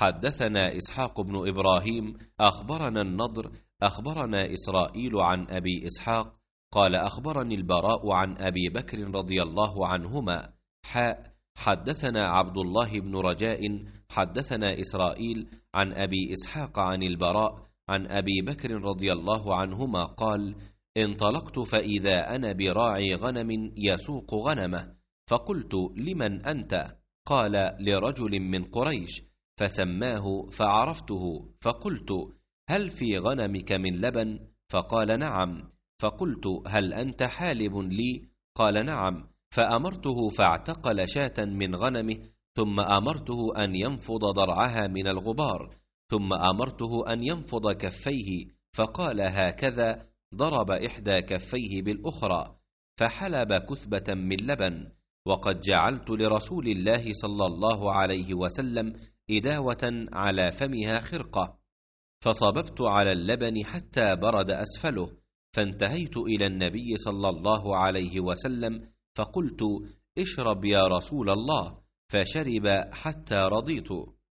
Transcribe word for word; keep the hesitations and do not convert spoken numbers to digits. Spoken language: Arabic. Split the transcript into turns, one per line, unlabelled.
حدثنا إسحاق بن إبراهيم أخبرنا النضر أخبرنا إسرائيل عن أبي إسحاق قال أخبرني البراء عن أبي بكر رضي الله عنهما حاء حدثنا عبد الله بن رجاء حدثنا إسرائيل عن أبي إسحاق عن البراء عن أبي بكر رضي الله عنهما قال انطلقت فإذا أنا براعي غنم يسوق غنمه، فقلت لمن أنت؟ قال لرجل من قريش، فسماه فعرفته، فقلت هل في غنمك من لبن؟ فقال نعم، فقلت هل أنت حالب لي؟ قال نعم، فأمرته فاعتقل شاة من غنمه، ثم أمرته أن ينفض ضرعها من الغبار، ثم أمرته أن ينفض كفيه، فقال هكذا، ضرب إحدى كفيه بالأخرى، فحلب كثبة من لبن. وقد جعلت لرسول الله صلى الله عليه وسلم إداوة على فمها خرقة، فصببت على اللبن حتى برد أسفله، فانتهيت إلى النبي صلى الله عليه وسلم فقلت اشرب يا رسول الله، فشرب حتى رضيت.